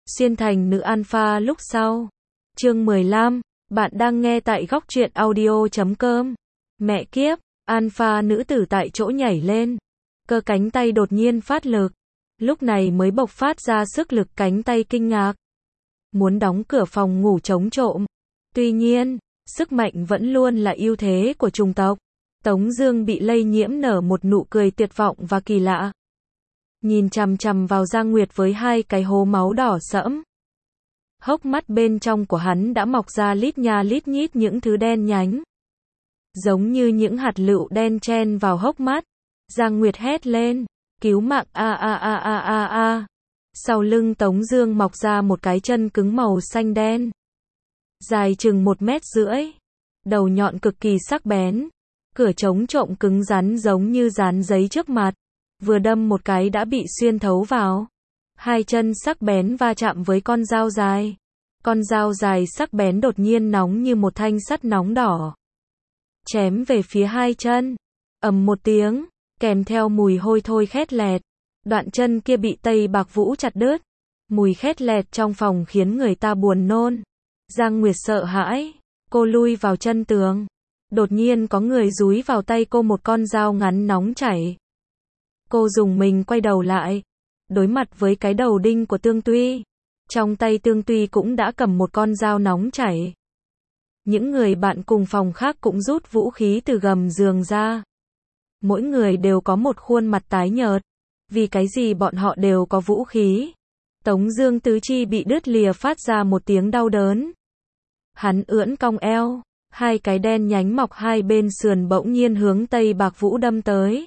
Xuyên thành nữ alpha lúc sau. Chương 15, bạn đang nghe tại góc truyện audio.com. Mẹ kiếp, alpha nữ tử tại chỗ nhảy lên. Cơ cánh tay đột nhiên phát lực. Lúc này mới bộc phát ra sức lực cánh tay kinh ngạc. Muốn đóng cửa phòng ngủ chống trộm. Tuy nhiên, sức mạnh vẫn luôn là ưu thế của chủng tộc. Tống Dương bị lây nhiễm nở một nụ cười tuyệt vọng và kỳ lạ. Nhìn chằm chằm vào Giang Nguyệt với hai cái hố máu đỏ sẫm. Hốc mắt bên trong của hắn đã mọc ra lít nha lít nhít những thứ đen nhánh. Giống như những hạt lựu đen chen vào hốc mắt. Giang Nguyệt hét lên, cứu mạng a a a a a a. Sau lưng Tống Dương mọc ra một cái chân cứng màu xanh đen. Dài chừng 1,5 mét. Đầu nhọn cực kỳ sắc bén. Cửa chống trộm cứng rắn giống như dán giấy trước mặt. Vừa đâm một cái đã bị xuyên thấu vào. Hai chân sắc bén va chạm với con dao dài. Con dao dài sắc bén đột nhiên nóng như một thanh sắt nóng đỏ. Chém về phía hai chân. Ầm một tiếng, kèm theo mùi hôi thối khét lẹt. Đoạn chân kia bị Tây Bạc Vũ chặt đứt. Mùi khét lẹt trong phòng khiến người ta buồn nôn. Giang Nguyệt sợ hãi, cô lui vào chân tường. Đột nhiên có người dúi vào tay cô một con dao ngắn nóng chảy. Cô dùng mình quay đầu lại, đối mặt với cái đầu đinh của Tương Tuy. Trong tay Tương Tuy cũng đã cầm một con dao nóng chảy. Những người bạn cùng phòng khác cũng rút vũ khí từ gầm giường ra. Mỗi người đều có một khuôn mặt tái nhợt. Vì cái gì bọn họ đều có vũ khí? Tống Dương tứ chi bị đứt lìa phát ra một tiếng đau đớn. Hắn ưỡn cong eo, hai cái đen nhánh mọc hai bên sườn bỗng nhiên hướng Tây Bạc Vũ đâm tới.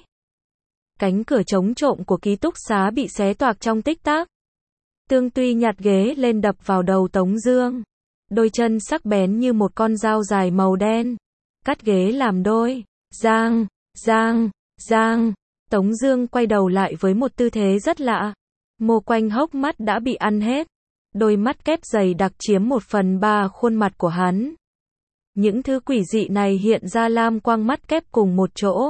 Cánh cửa chống trộm của ký túc xá bị xé toạc trong tích tắc. Tương Tuy nhặt ghế lên đập vào đầu Tống Dương. Đôi chân sắc bén như một con dao dài màu đen. Cắt ghế làm đôi. Giang, giang, giang. Tống Dương quay đầu lại với một tư thế rất lạ. Mô quanh hốc mắt đã bị ăn hết. Đôi mắt kép dày đặc chiếm 1/3 khuôn mặt của hắn. Những thứ quỷ dị này hiện ra lam quang mắt kép cùng một chỗ.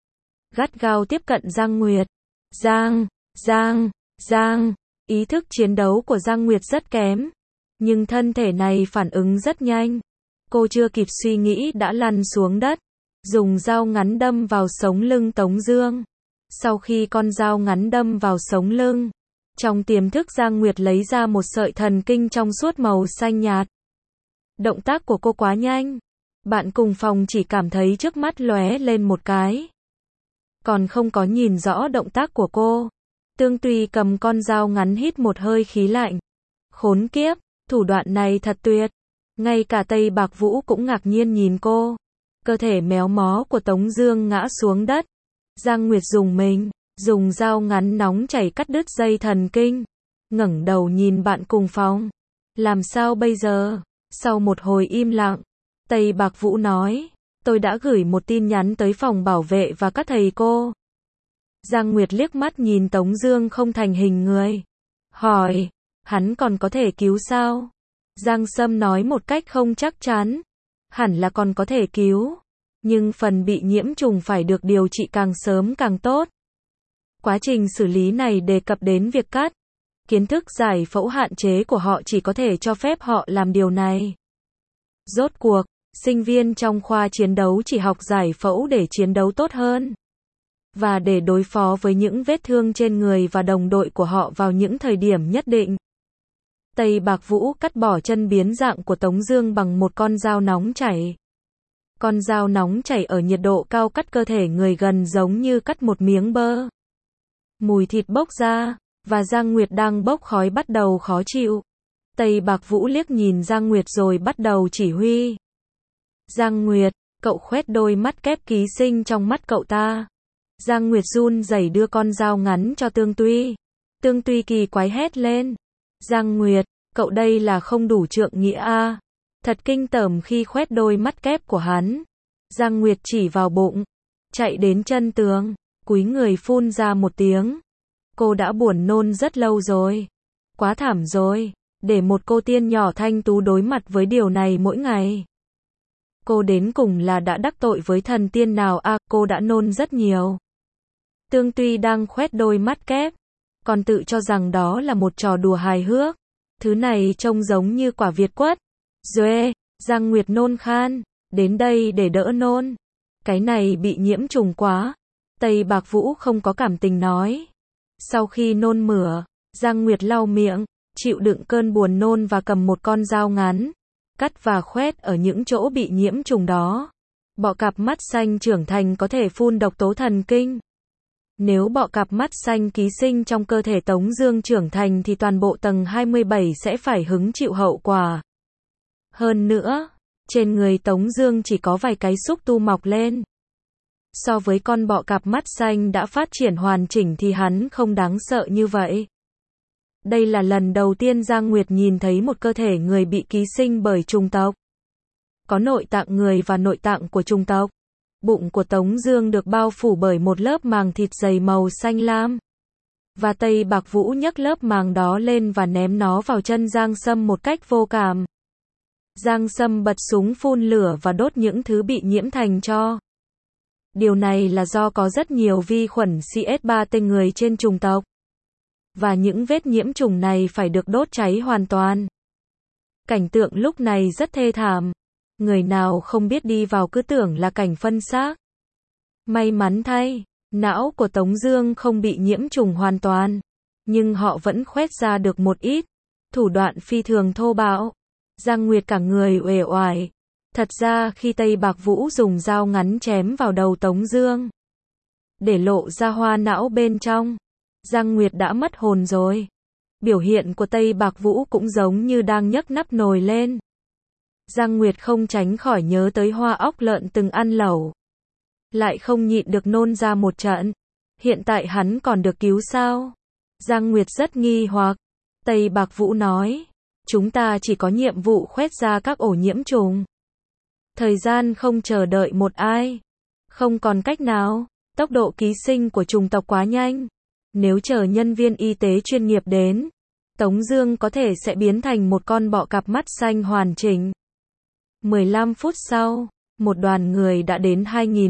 Gắt gao tiếp cận Giang Nguyệt. Giang, Giang, Giang. Ý thức chiến đấu của Giang Nguyệt rất kém. Nhưng thân thể này phản ứng rất nhanh. Cô chưa kịp suy nghĩ đã lăn xuống đất. Dùng dao ngắn đâm vào sống lưng Tống Dương. Sau khi con dao ngắn đâm vào sống lưng, trong tiềm thức Giang Nguyệt lấy ra một sợi thần kinh trong suốt màu xanh nhạt. Động tác của cô quá nhanh. Bạn cùng phòng chỉ cảm thấy trước mắt lóe lên một cái. Còn không có nhìn rõ động tác của cô. Tương Tuy cầm con dao ngắn hít một hơi khí lạnh. Khốn kiếp, thủ đoạn này thật tuyệt. Ngay cả Tây Bạc Vũ cũng ngạc nhiên nhìn cô. Cơ thể méo mó của Tống Dương ngã xuống đất. Giang Nguyệt dùng mình, dùng dao ngắn nóng chảy cắt đứt dây thần kinh. Ngẩng đầu nhìn bạn cùng phòng. Làm sao bây giờ? Sau một hồi im lặng, Tây Bạc Vũ nói, tôi đã gửi một tin nhắn tới phòng bảo vệ và các thầy cô. Giang Nguyệt liếc mắt nhìn Tống Dương không thành hình người. Hỏi, hắn còn có thể cứu sao? Giang Sâm nói một cách không chắc chắn. Hẳn là còn có thể cứu. Nhưng phần bị nhiễm trùng phải được điều trị càng sớm càng tốt. Quá trình xử lý này đề cập đến việc cắt. Kiến thức giải phẫu hạn chế của họ chỉ có thể cho phép họ làm điều này. Rốt cuộc, sinh viên trong khoa chiến đấu chỉ học giải phẫu để chiến đấu tốt hơn. Và để đối phó với những vết thương trên người và đồng đội của họ vào những thời điểm nhất định. Tây Bạc Vũ cắt bỏ chân biến dạng của Tống Dương bằng một con dao nóng chảy. Con dao nóng chảy ở nhiệt độ cao cắt cơ thể người gần giống như cắt một miếng bơ. Mùi thịt bốc ra, và Giang Nguyệt đang bốc khói bắt đầu khó chịu. Tây Bạc Vũ liếc nhìn Giang Nguyệt rồi bắt đầu chỉ huy. Giang Nguyệt, cậu khoét đôi mắt kép ký sinh trong mắt cậu ta. Giang Nguyệt run rẩy đưa con dao ngắn cho Tương Tuy. Tương Tuy kỳ quái hét lên. Giang Nguyệt, cậu đây là không đủ trượng nghĩa a. Thật kinh tởm khi khoét đôi mắt kép của hắn. Giang Nguyệt chỉ vào bụng. Chạy đến chân tường, cúi người phun ra một tiếng. Cô đã buồn nôn rất lâu rồi. Quá thảm rồi. Để một cô tiên nhỏ thanh tú đối mặt với điều này mỗi ngày. Cô đến cùng là đã đắc tội với thần tiên nào à, cô đã nôn rất nhiều. Tương Tuy đang khoét đôi mắt kép. Còn tự cho rằng đó là một trò đùa hài hước. Thứ này trông giống như quả Việt quất. Duệ, Giang Nguyệt nôn khan, đến đây để đỡ nôn. Cái này bị nhiễm trùng quá. Tây Bạc Vũ không có cảm tình nói. Sau khi nôn mửa, Giang Nguyệt lau miệng, chịu đựng cơn buồn nôn và cầm một con dao ngắn, cắt và khoét ở những chỗ bị nhiễm trùng đó. Bọ cạp mắt xanh trưởng thành có thể phun độc tố thần kinh. Nếu bọ cạp mắt xanh ký sinh trong cơ thể Tống Dương trưởng thành thì toàn bộ tầng 27 sẽ phải hứng chịu hậu quả. Hơn nữa, trên người Tống Dương chỉ có vài cái xúc tu mọc lên. So với con bọ cạp mắt xanh đã phát triển hoàn chỉnh thì hắn không đáng sợ như vậy. Đây là lần đầu tiên Giang Nguyệt nhìn thấy một cơ thể người bị ký sinh bởi chủng tộc. Có nội tạng người và nội tạng của chủng tộc. Bụng của Tống Dương được bao phủ bởi một lớp màng thịt dày màu xanh lam. Và Tây Bạc Vũ nhấc lớp màng đó lên và ném nó vào chân Giang Sâm một cách vô cảm. Giang Sâm bật súng phun lửa và đốt những thứ bị nhiễm thành tro. Điều này là do có rất nhiều vi khuẩn CS3 người trên chủng tộc. Và những vết nhiễm trùng này phải được đốt cháy hoàn toàn. Cảnh tượng lúc này rất thê thảm. Người nào không biết đi vào cứ tưởng là cảnh phân xác. May mắn thay, não của Tống Dương không bị nhiễm trùng hoàn toàn. Nhưng họ vẫn khoét ra được một ít. Thủ đoạn phi thường thô bạo. Giang Nguyệt cả người uể oải. Thật ra khi Tây Bạc Vũ dùng dao ngắn chém vào đầu Tống Dương, để lộ ra hoa não bên trong, Giang Nguyệt đã mất hồn rồi. Biểu hiện của Tây Bạc Vũ cũng giống như đang nhấc nắp nồi lên. Giang Nguyệt không tránh khỏi nhớ tới hoa óc lợn từng ăn lẩu. Lại không nhịn được nôn ra một trận. Hiện tại hắn còn được cứu sao? Giang Nguyệt rất nghi hoặc. Tây Bạc Vũ nói, chúng ta chỉ có nhiệm vụ khoét ra các ổ nhiễm trùng. Thời gian không chờ đợi một ai. Không còn cách nào, tốc độ ký sinh của chủng tộc quá nhanh. Nếu chờ nhân viên y tế chuyên nghiệp đến, Tống Dương có thể sẽ biến thành một con bọ cạp mắt xanh hoàn chỉnh. 15 phút sau, một đoàn người đã đến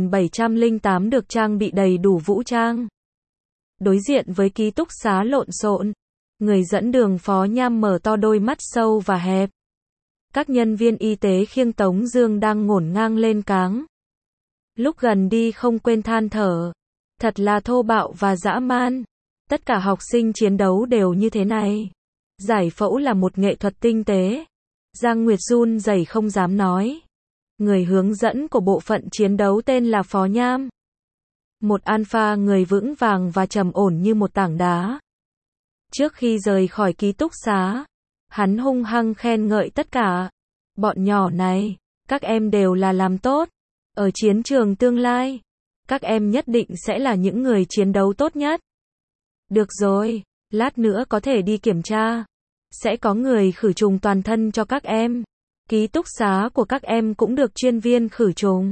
2708 được trang bị đầy đủ vũ trang. Đối diện với ký túc xá lộn xộn, người dẫn đường Phó Nham mở to đôi mắt sâu và hẹp. Các nhân viên y tế khiêng Tống Dương đang ngổn ngang lên cáng. Lúc gần đi không quên than thở, thật là thô bạo và dã man. Tất cả học sinh chiến đấu đều như thế này. Giải phẫu là một nghệ thuật tinh tế. Giang Nguyệt run rẩy không dám nói. Người hướng dẫn của bộ phận chiến đấu tên là Phó Nham. Một alpha người vững vàng và trầm ổn như một tảng đá. Trước khi rời khỏi ký túc xá, hắn hung hăng khen ngợi tất cả. Bọn nhỏ này, các em đều là làm tốt. Ở chiến trường tương lai, các em nhất định sẽ là những người chiến đấu tốt nhất. Được rồi, lát nữa có thể đi kiểm tra. Sẽ có người khử trùng toàn thân cho các em. Ký túc xá của các em cũng được chuyên viên khử trùng.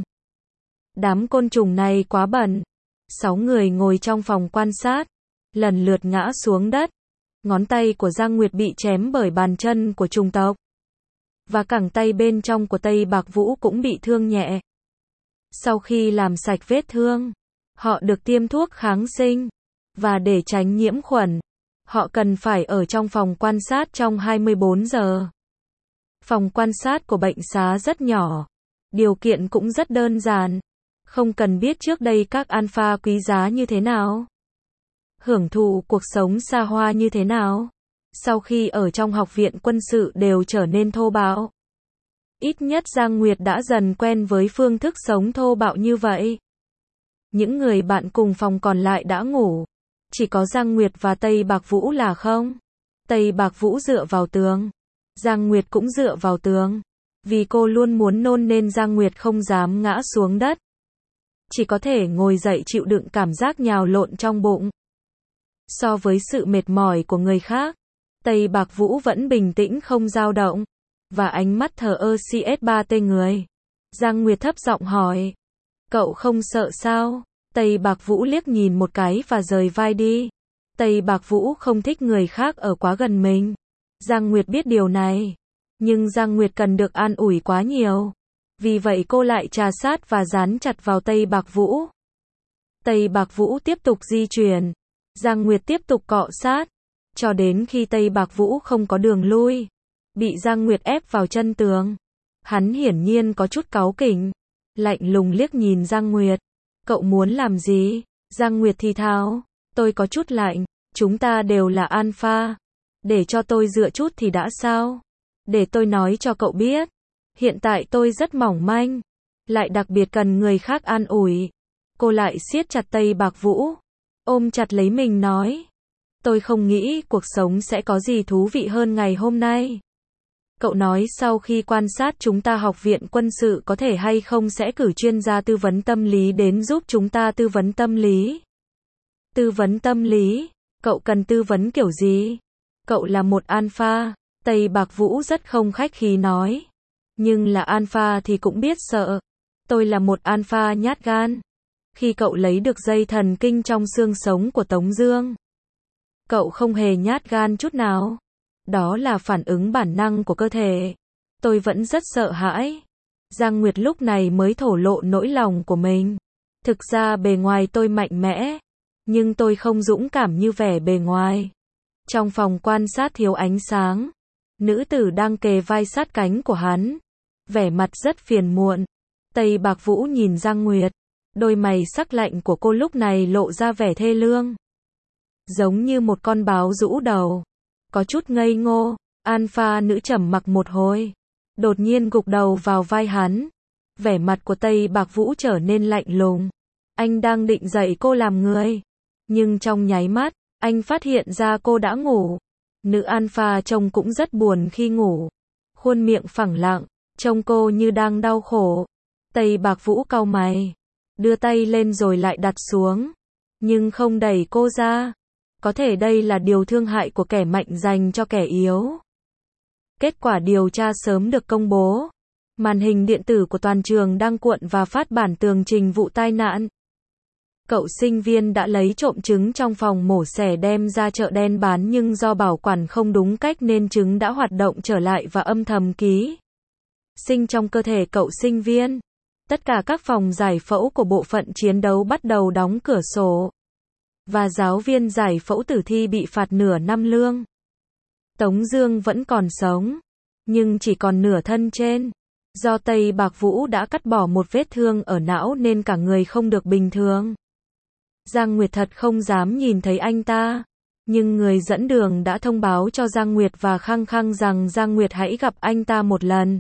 Đám côn trùng này quá bẩn. 6 người ngồi trong phòng quan sát, lần lượt ngã xuống đất. Ngón tay của Giang Nguyệt bị chém bởi bàn chân của chủng tộc. Và cẳng tay bên trong của Tây Bạc Vũ cũng bị thương nhẹ. Sau khi làm sạch vết thương, họ được tiêm thuốc kháng sinh. Và để tránh nhiễm khuẩn, họ cần phải ở trong phòng quan sát trong 24 giờ. Phòng quan sát của bệnh xá rất nhỏ. Điều kiện cũng rất đơn giản. Không cần biết trước đây các alpha quý giá như thế nào. Hưởng thụ cuộc sống xa hoa như thế nào. Sau khi ở trong học viện quân sự đều trở nên thô bạo. Ít nhất Giang Nguyệt đã dần quen với phương thức sống thô bạo như vậy. Những người bạn cùng phòng còn lại đã ngủ. Chỉ có Giang Nguyệt và Tây Bạc Vũ là không. Tây Bạc Vũ dựa vào tường. Giang Nguyệt cũng dựa vào tường. Vì cô luôn muốn nôn nên Giang Nguyệt không dám ngã xuống đất. Chỉ có thể ngồi dậy chịu đựng cảm giác nhào lộn trong bụng. So với sự mệt mỏi của người khác, Tây Bạc Vũ vẫn bình tĩnh không dao động. Và ánh mắt thờ ơ CS3 người. Giang Nguyệt thấp giọng hỏi. Cậu không sợ sao? Tây Bạc Vũ liếc nhìn một cái và rời vai đi. Tây Bạc Vũ không thích người khác ở quá gần mình. Giang Nguyệt biết điều này. Nhưng Giang Nguyệt cần được an ủi quá nhiều. Vì vậy cô lại trà sát và dán chặt vào Tây Bạc Vũ. Tây Bạc Vũ tiếp tục di chuyển. Giang Nguyệt tiếp tục cọ sát. cho đến khi Tây Bạc Vũ không có đường lui, bị Giang Nguyệt ép vào chân tường. Hắn hiển nhiên có chút cáu kỉnh, lạnh lùng liếc nhìn Giang Nguyệt. Cậu muốn làm gì? Giang Nguyệt thì thào, tôi có chút lạnh, chúng ta đều là alpha. Để cho tôi dựa chút thì đã sao? Để tôi nói cho cậu biết, hiện tại tôi rất mỏng manh, lại đặc biệt cần người khác an ủi. Cô lại siết chặt Tây Bạc Vũ, ôm chặt lấy mình nói, tôi không nghĩ cuộc sống sẽ có gì thú vị hơn ngày hôm nay. Cậu nói sau khi quan sát chúng ta học viện quân sự có thể hay không sẽ cử chuyên gia tư vấn tâm lý đến giúp chúng ta tư vấn tâm lý. Tư vấn tâm lý? Cậu cần tư vấn kiểu gì? Cậu là một alpha, Tây Bạc Vũ rất không khách khí nói. Nhưng là alpha thì cũng biết sợ. Tôi là một alpha nhát gan. Khi cậu lấy được dây thần kinh trong xương sống của Tống Dương, cậu không hề nhát gan chút nào. Đó là phản ứng bản năng của cơ thể. Tôi vẫn rất sợ hãi. Giang Nguyệt lúc này mới thổ lộ nỗi lòng của mình. Thực ra bề ngoài tôi mạnh mẽ, nhưng tôi không dũng cảm như vẻ bề ngoài. Trong phòng quan sát thiếu ánh sáng, nữ tử đang kề vai sát cánh của hắn, vẻ mặt rất phiền muộn. Tây Bạc Vũ nhìn Giang Nguyệt, đôi mày sắc lạnh của cô lúc này lộ ra vẻ thê lương, giống như một con báo rũ đầu, có chút ngây ngô. Alpha nữ trầm mặc một hồi, đột nhiên gục đầu vào vai hắn. Vẻ mặt của Tây Bạc Vũ trở nên lạnh lùng. Anh đang định dạy cô làm người, nhưng trong nháy mắt, anh phát hiện ra cô đã ngủ. Nữ alpha trông cũng rất buồn khi ngủ, khuôn miệng phẳng lặng, trông cô như đang đau khổ. Tây Bạc Vũ cau mày, đưa tay lên rồi lại đặt xuống, nhưng không đẩy cô ra. Có thể đây là điều thương hại của kẻ mạnh dành cho kẻ yếu. Kết quả điều tra sớm được công bố. Màn hình điện tử của toàn trường đang cuộn và phát bản tường trình vụ tai nạn. Cậu sinh viên đã lấy trộm trứng trong phòng mổ xẻ đem ra chợ đen bán, nhưng do bảo quản không đúng cách nên trứng đã hoạt động trở lại và âm thầm ký sinh trong cơ thể cậu sinh viên. Tất cả các phòng giải phẫu của bộ phận chiến đấu bắt đầu đóng cửa sổ, và giáo viên giải phẫu tử thi bị phạt nửa năm lương. Tống Dương vẫn còn sống, nhưng chỉ còn nửa thân trên. Do Tây Bạc Vũ đã cắt bỏ một vết thương ở não nên cả người không được bình thường. Giang Nguyệt thật không dám nhìn thấy anh ta, nhưng người dẫn đường đã thông báo cho Giang Nguyệt và khăng khăng rằng Giang Nguyệt hãy gặp anh ta một lần.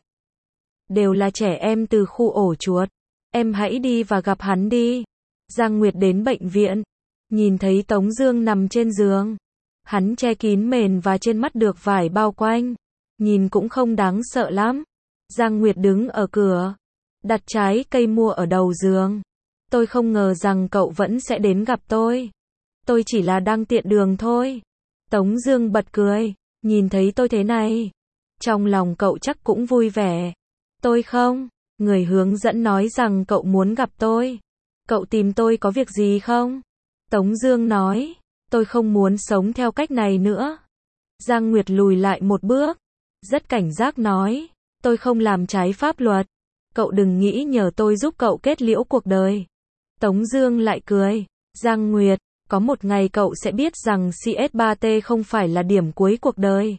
Đều là trẻ em từ khu ổ chuột, em hãy đi và gặp hắn đi. Giang Nguyệt đến bệnh viện, nhìn thấy Tống Dương nằm trên giường. Hắn che kín mền và trên mắt được vải bao quanh, nhìn cũng không đáng sợ lắm. Giang Nguyệt đứng ở cửa, đặt trái cây mua ở đầu giường. Tôi không ngờ rằng cậu vẫn sẽ đến gặp tôi. Tôi chỉ là đang tiện đường thôi. Tống Dương bật cười, nhìn thấy tôi thế này, trong lòng cậu chắc cũng vui vẻ. Tôi không, người hướng dẫn nói rằng cậu muốn gặp tôi. Cậu tìm tôi có việc gì không? Tống Dương nói, tôi không muốn sống theo cách này nữa. Giang Nguyệt lùi lại một bước, rất cảnh giác nói, tôi không làm trái pháp luật. Cậu đừng nghĩ nhờ tôi giúp cậu kết liễu cuộc đời. Tống Dương lại cười, Giang Nguyệt, có một ngày cậu sẽ biết rằng CS3T không phải là điểm cuối cuộc đời.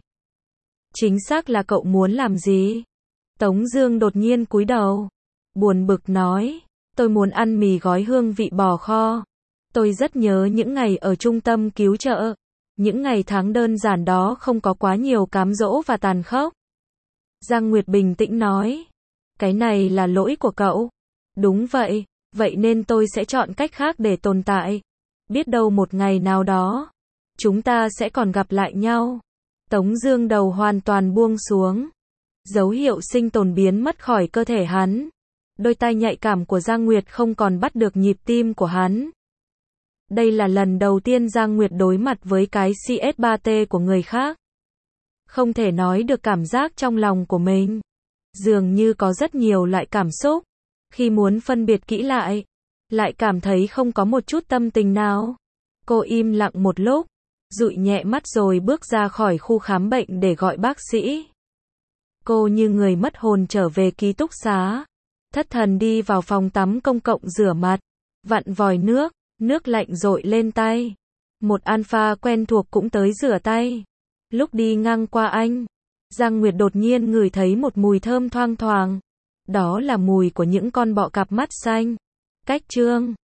Chính xác là cậu muốn làm gì? Tống Dương đột nhiên cúi đầu, buồn bực nói, tôi muốn ăn mì gói hương vị bò kho. Tôi rất nhớ những ngày ở trung tâm cứu trợ. Những ngày tháng đơn giản đó không có quá nhiều cám dỗ và tàn khốc. Giang Nguyệt bình tĩnh nói, cái này là lỗi của cậu. Đúng vậy, vậy nên tôi sẽ chọn cách khác để tồn tại. Biết đâu một ngày nào đó, chúng ta sẽ còn gặp lại nhau. Tống Dương đầu hoàn toàn buông xuống. Dấu hiệu sinh tồn biến mất khỏi cơ thể hắn. Đôi tai nhạy cảm của Giang Nguyệt không còn bắt được nhịp tim của hắn. Đây là lần đầu tiên Giang Nguyệt đối mặt với cái CS3T của người khác. Không thể nói được cảm giác trong lòng của mình. Dường như có rất nhiều loại cảm xúc. Khi muốn phân biệt kỹ lại cảm thấy không có một chút tâm tình nào. Cô im lặng một lúc, dụi nhẹ mắt rồi bước ra khỏi khu khám bệnh để gọi bác sĩ. Cô như người mất hồn trở về ký túc xá. Thất thần đi vào phòng tắm công cộng rửa mặt, vặn vòi nước lạnh dội lên tay. Một alpha quen thuộc cũng tới rửa tay. Lúc đi ngang qua anh, Giang Nguyệt đột nhiên ngửi thấy một mùi thơm thoang thoảng. Đó là mùi của những con bọ cạp mắt xanh. Cách Trương